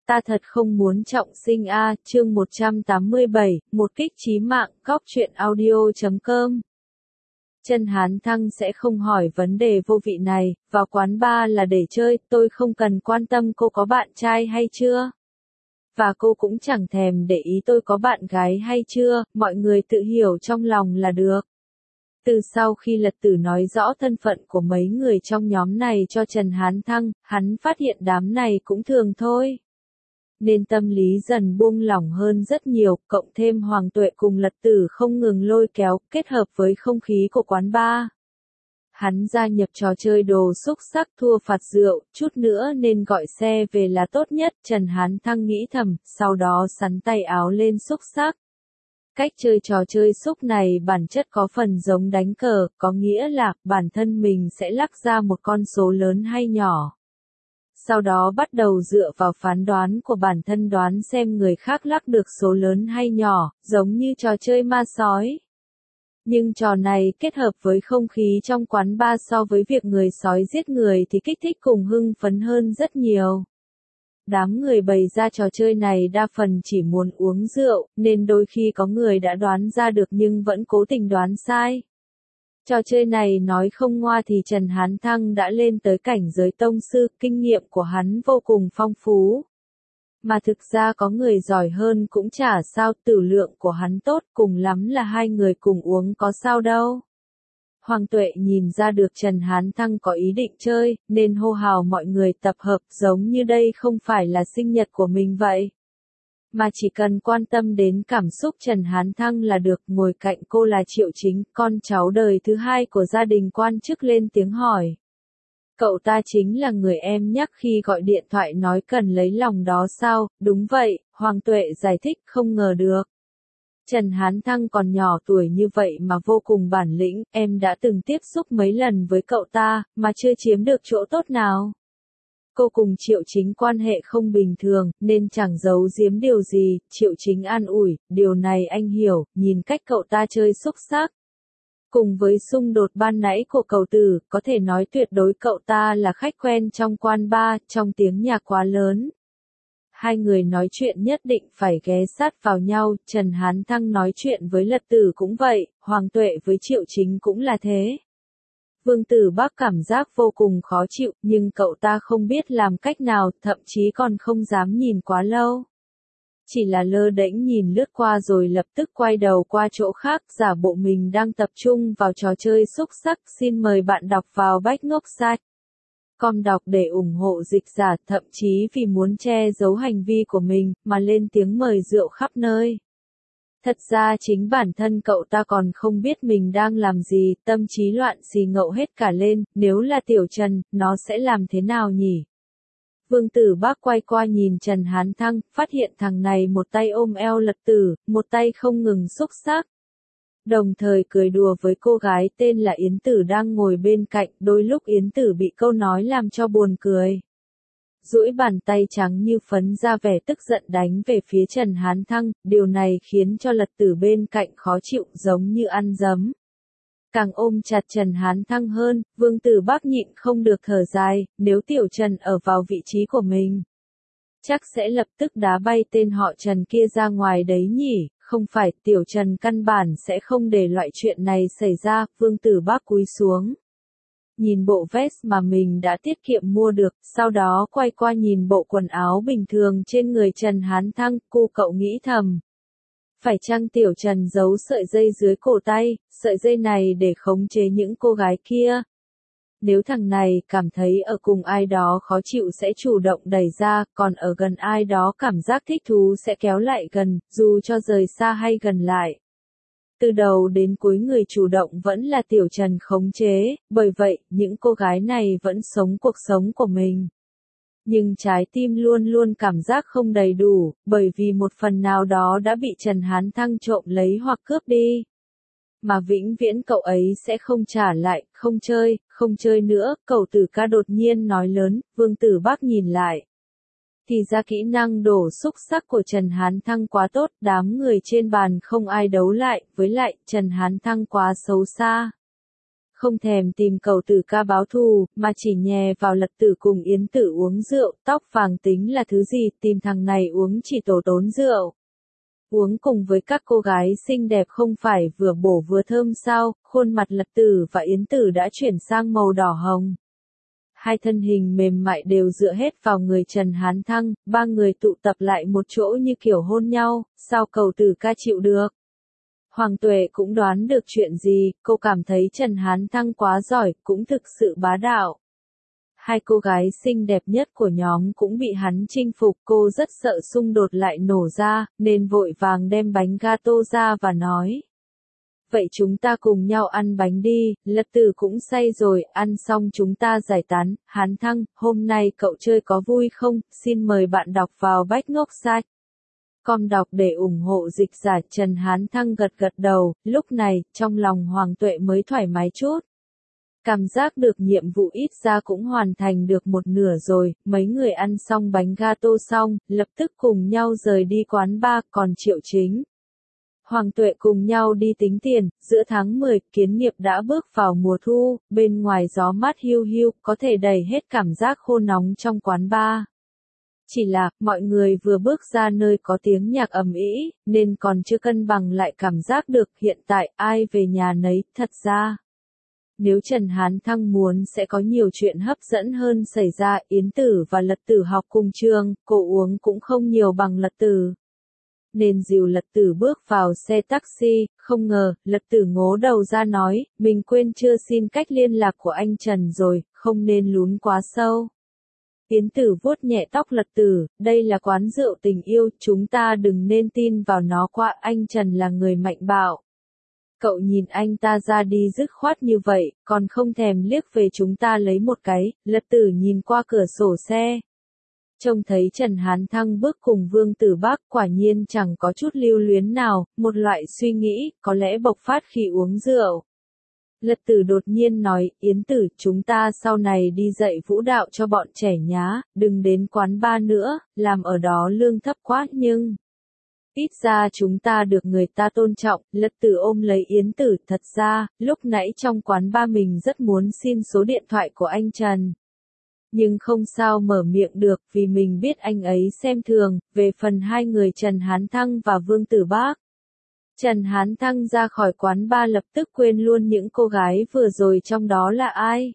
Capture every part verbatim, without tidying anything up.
Ta thật không muốn trọng sinh a, chương một trăm tám mươi bảy, một kích chí mạng, góc truyện audio chấm com. Trần Hán Thăng sẽ không hỏi vấn đề vô vị này, vào quán bar là để chơi, tôi không cần quan tâm cô có bạn trai hay chưa. Và cô cũng chẳng thèm để ý tôi có bạn gái hay chưa, mọi người tự hiểu trong lòng là được. Từ sau khi Lật Tử nói rõ thân phận của mấy người trong nhóm này cho Trần Hán Thăng, hắn phát hiện đám này cũng thường thôi. Nên tâm lý dần buông lỏng hơn rất nhiều, cộng thêm Hoàng Tuệ cùng Lật Tử không ngừng lôi kéo, kết hợp với không khí của quán bar. Hắn gia nhập trò chơi đồ xúc xắc thua phạt rượu, chút nữa nên gọi xe về là tốt nhất, Trần Hán Thăng nghĩ thầm, sau đó sắn tay áo lên xúc xắc. Cách chơi trò chơi xúc này bản chất có phần giống đánh cờ, có nghĩa là bản thân mình sẽ lắc ra một con số lớn hay nhỏ. Sau đó bắt đầu dựa vào phán đoán của bản thân đoán xem người khác lắc được số lớn hay nhỏ, giống như trò chơi ma sói. Nhưng trò này kết hợp với không khí trong quán bar so với việc người sói giết người thì kích thích cùng hưng phấn hơn rất nhiều. Đám người bày ra trò chơi này đa phần chỉ muốn uống rượu, nên đôi khi có người đã đoán ra được nhưng vẫn cố tình đoán sai. Trò chơi này nói không ngoa thì Trần Hán Thăng đã lên tới cảnh giới tông sư, kinh nghiệm của hắn vô cùng phong phú. Mà thực ra có người giỏi hơn cũng chả sao, tử lượng của hắn tốt, cùng lắm là hai người cùng uống có sao đâu. Hoàng Tuệ nhìn ra được Trần Hán Thăng có ý định chơi, nên hô hào mọi người tập hợp giống như đây không phải là sinh nhật của mình vậy. Mà chỉ cần quan tâm đến cảm xúc Trần Hán Thăng là được, ngồi cạnh cô là Triệu Chính, con cháu đời thứ hai của gia đình quan chức lên tiếng hỏi. Cậu ta chính là người em nhắc khi gọi điện thoại nói cần lấy lòng đó sao, đúng vậy, Hoàng Tuệ giải thích không ngờ được. Trần Hán Thăng còn nhỏ tuổi như vậy mà vô cùng bản lĩnh, em đã từng tiếp xúc mấy lần với cậu ta, mà chưa chiếm được chỗ tốt nào. Cô cùng Triệu Chính quan hệ không bình thường, nên chẳng giấu giếm điều gì, Triệu Chính an ủi, điều này anh hiểu, nhìn cách cậu ta chơi xúc xắc. Cùng với xung đột ban nãy của cậu Tử, có thể nói tuyệt đối cậu ta là khách quen trong quán bar, trong tiếng nhạc quá lớn. Hai người nói chuyện nhất định phải ghé sát vào nhau, Trần Hán Thăng nói chuyện với Lật Tử cũng vậy, Hoàng Tuệ với Triệu Chính cũng là thế. Vương Tử Bắc cảm giác vô cùng khó chịu, nhưng cậu ta không biết làm cách nào, thậm chí còn không dám nhìn quá lâu. Chỉ là lơ đễnh nhìn lướt qua rồi lập tức quay đầu qua chỗ khác, giả bộ mình đang tập trung vào trò chơi xúc xắc, xin mời bạn đọc vào bách ngốc site. Com đọc để ủng hộ dịch giả, thậm chí vì muốn che giấu hành vi của mình, mà lên tiếng mời rượu khắp nơi. Thật ra chính bản thân cậu ta còn không biết mình đang làm gì, tâm trí loạn xì ngậu hết cả lên, nếu là Tiểu Trần, nó sẽ làm thế nào nhỉ? Vương Tử Bắc quay qua nhìn Trần Hán Thăng, phát hiện thằng này một tay ôm eo Lật Tử, một tay không ngừng xúc xắc. Đồng thời cười đùa với cô gái tên là Yến Tử đang ngồi bên cạnh, đôi lúc Yến Tử bị câu nói làm cho buồn cười. Duỗi bàn tay trắng như phấn ra vẻ tức giận đánh về phía Trần Hán Thăng, điều này khiến cho Lật Tử bên cạnh khó chịu giống như ăn giấm. Càng ôm chặt Trần Hán Thăng hơn, Vương Tử Bắc nhịn không được thở dài, nếu Tiểu Trần ở vào vị trí của mình, chắc sẽ lập tức đá bay tên họ Trần kia ra ngoài đấy nhỉ, không phải, Tiểu Trần căn bản sẽ không để loại chuyện này xảy ra, Vương Tử Bắc cúi xuống. Nhìn bộ vest mà mình đã tiết kiệm mua được, sau đó quay qua nhìn bộ quần áo bình thường trên người Trần Hán Thăng, cô cậu nghĩ thầm. Phải chăng Tiểu Trần giấu sợi dây dưới cổ tay, sợi dây này để khống chế những cô gái kia? Nếu thằng này cảm thấy ở cùng ai đó khó chịu sẽ chủ động đẩy ra, còn ở gần ai đó cảm giác thích thú sẽ kéo lại gần, dù cho rời xa hay gần lại. Từ đầu đến cuối người chủ động vẫn là Tiểu Trần khống chế, bởi vậy, những cô gái này vẫn sống cuộc sống của mình. Nhưng trái tim luôn luôn cảm giác không đầy đủ, bởi vì một phần nào đó đã bị Trần Hán Thăng trộm lấy hoặc cướp đi. Mà vĩnh viễn cậu ấy sẽ không trả lại, không chơi, không chơi nữa, cậu Tử ca đột nhiên nói lớn, Vương Tử Bắc nhìn lại. Thì ra kỹ năng đổ xúc xắc của Trần Hán Thăng quá tốt, đám người trên bàn không ai đấu lại, với lại, Trần Hán Thăng quá xấu xa. không thèm tìm Cẩu Tử ca báo thù, mà chỉ nhè vào Lật Tử cùng Yến Tử uống rượu, tóc vàng tính là thứ gì, tìm thằng này uống chỉ tổ tốn rượu. Uống cùng với các cô gái xinh đẹp không phải vừa bổ vừa thơm sao, khuôn mặt Lật Tử và Yến Tử đã chuyển sang màu đỏ hồng. Hai thân hình mềm mại đều dựa hết vào người Trần Hán Thăng, ba người tụ tập lại một chỗ như kiểu hôn nhau, sao Cẩu Tử ca chịu được. Hoàng Tuệ cũng đoán được chuyện gì, cô cảm thấy Trần Hán Thăng quá giỏi, cũng thực sự bá đạo. Hai cô gái xinh đẹp nhất của nhóm cũng bị hắn chinh phục, cô rất sợ xung đột lại nổ ra, nên vội vàng đem bánh gato ra và nói. Vậy chúng ta cùng nhau ăn bánh đi, Lật Tử cũng say rồi, ăn xong chúng ta giải tán. Hán Thăng, hôm nay cậu chơi có vui không, xin mời bạn đọc vào Bách Ngốc Site. Com đọc để ủng hộ dịch giả. Trần Hán Thăng gật gật đầu, lúc này, trong lòng Hoàng Tuệ mới thoải mái chút. Cảm giác được nhiệm vụ ít ra cũng hoàn thành được một nửa rồi, mấy người ăn xong bánh gato xong, lập tức cùng nhau rời đi quán bar, còn Triệu Chính. Hoàng Tuệ cùng nhau đi tính tiền, giữa tháng mười, Kiến Nghiệp đã bước vào mùa thu, bên ngoài gió mát hiu hiu, có thể đầy hết cảm giác khô nóng trong quán bar. Chỉ là, mọi người vừa bước ra nơi có tiếng nhạc ầm ĩ, nên còn chưa cân bằng lại cảm giác được hiện tại ai về nhà nấy, thật ra. Nếu Trần Hán Thăng muốn sẽ có nhiều chuyện hấp dẫn hơn xảy ra, Yến Tử và Lật Tử học cùng trường, cô uống cũng không nhiều bằng Lật Tử. Nên dìu Lật Tử bước vào xe taxi, không ngờ, Lật Tử ngố đầu ra nói, mình quên chưa xin cách liên lạc của anh Trần rồi, không nên lún quá sâu. Yến Tử vuốt nhẹ tóc Lật Tử, đây là quán rượu tình yêu, chúng ta đừng nên tin vào nó quá, anh Trần là người mạnh bạo. Cậu nhìn anh ta ra đi dứt khoát như vậy, còn không thèm liếc về chúng ta lấy một cái. Lật Tử nhìn qua cửa sổ xe. Trông thấy Trần Hán Thăng bước cùng Vương Tử Bác, quả nhiên chẳng có chút lưu luyến nào, một loại suy nghĩ, có lẽ bộc phát khi uống rượu. Lật Tử đột nhiên nói, Yến Tử, chúng ta sau này đi dạy vũ đạo cho bọn trẻ nhá, đừng đến quán bar nữa, làm ở đó lương thấp quá nhưng... Ít ra chúng ta được người ta tôn trọng. Lật Tử ôm lấy Yến Tử, thật ra, lúc nãy trong quán bar mình rất muốn xin số điện thoại của anh Trần. Nhưng không sao mở miệng được vì mình biết anh ấy xem thường, về phần hai người Trần Hán Thăng và Vương Tử Bác. Trần Hán Thăng ra khỏi quán bar lập tức quên luôn những cô gái vừa rồi trong đó là ai.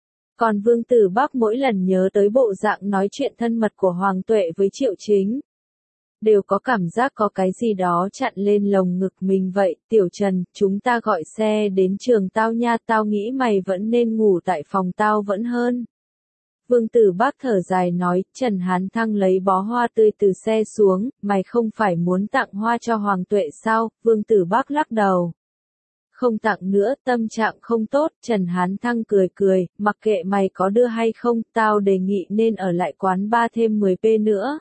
Còn Vương Tử Bác mỗi lần nhớ tới bộ dạng nói chuyện thân mật của Hoàng Tuệ với Triệu Chính. Đều có cảm giác có cái gì đó chặn lên lồng ngực mình vậy. Tiểu Trần, chúng ta gọi xe đến trường tao nha, tao nghĩ mày vẫn nên ngủ tại phòng tao vẫn hơn. Vương Tử Bác thở dài nói, Trần Hán Thăng lấy bó hoa tươi từ xe xuống, mày không phải muốn tặng hoa cho Hoàng Tuệ sao? Vương Tử Bác lắc đầu. Không tặng nữa, tâm trạng không tốt. Trần Hán Thăng cười cười, mặc kệ mày có đưa hay không, tao đề nghị nên ở lại quán bar thêm mười phút nữa.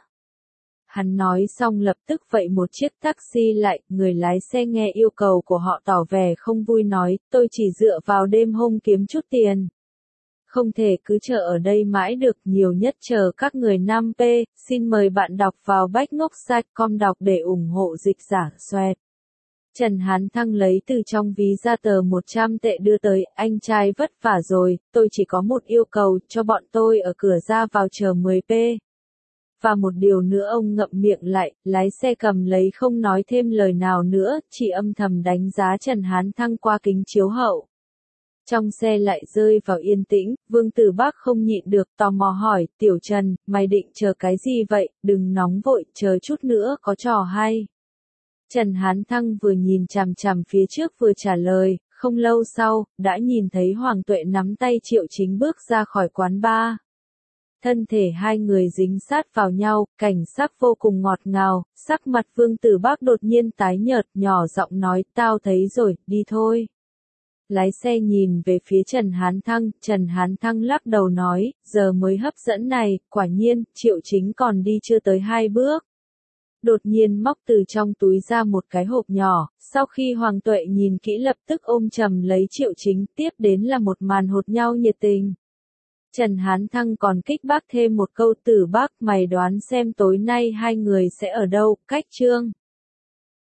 Hắn nói xong lập tức vậy một chiếc taxi lại, người lái xe nghe yêu cầu của họ tỏ vẻ không vui nói, tôi chỉ dựa vào đêm hôm kiếm chút tiền. Không thể cứ chờ ở đây mãi được, nhiều nhất chờ các người năm phút, xin mời bạn đọc vào Bách Ngốc Site com đọc để ủng hộ dịch giả xoẹt. Trần Hán Thăng lấy từ trong ví ra tờ một trăm tệ đưa tới, anh trai vất vả rồi, tôi chỉ có một yêu cầu, cho bọn tôi ở cửa ra vào chờ mười phút. Và một điều nữa ông ngậm miệng lại, lái xe cầm lấy không nói thêm lời nào nữa, chỉ âm thầm đánh giá Trần Hán Thăng qua kính chiếu hậu. Trong xe lại rơi vào yên tĩnh, Vương Tử Bác không nhịn được tò mò hỏi, Tiểu Trần, mày định chờ cái gì vậy, đừng nóng vội, chờ chút nữa có trò hay. Trần Hán Thăng vừa nhìn chằm chằm phía trước vừa trả lời, không lâu sau, đã nhìn thấy Hoàng Tuệ nắm tay Triệu Chính bước ra khỏi quán bar. Thân thể hai người dính sát vào nhau, cảnh sắc vô cùng ngọt ngào, sắc mặt Vương Tử Bác đột nhiên tái nhợt, nhỏ giọng nói, tao thấy rồi, đi thôi. Lái xe nhìn về phía Trần Hán Thăng, Trần Hán Thăng lắc đầu nói, giờ mới hấp dẫn này, quả nhiên, Triệu Chính còn đi chưa tới hai bước. Đột nhiên móc từ trong túi ra một cái hộp nhỏ, sau khi Hoàng Tuệ nhìn kỹ lập tức ôm chầm lấy Triệu Chính, tiếp đến là một màn hột nhau nhiệt tình. Trần Hán Thăng còn kích bác thêm một câu, Tử Bác, mày đoán xem tối nay hai người sẽ ở đâu, cách Trương.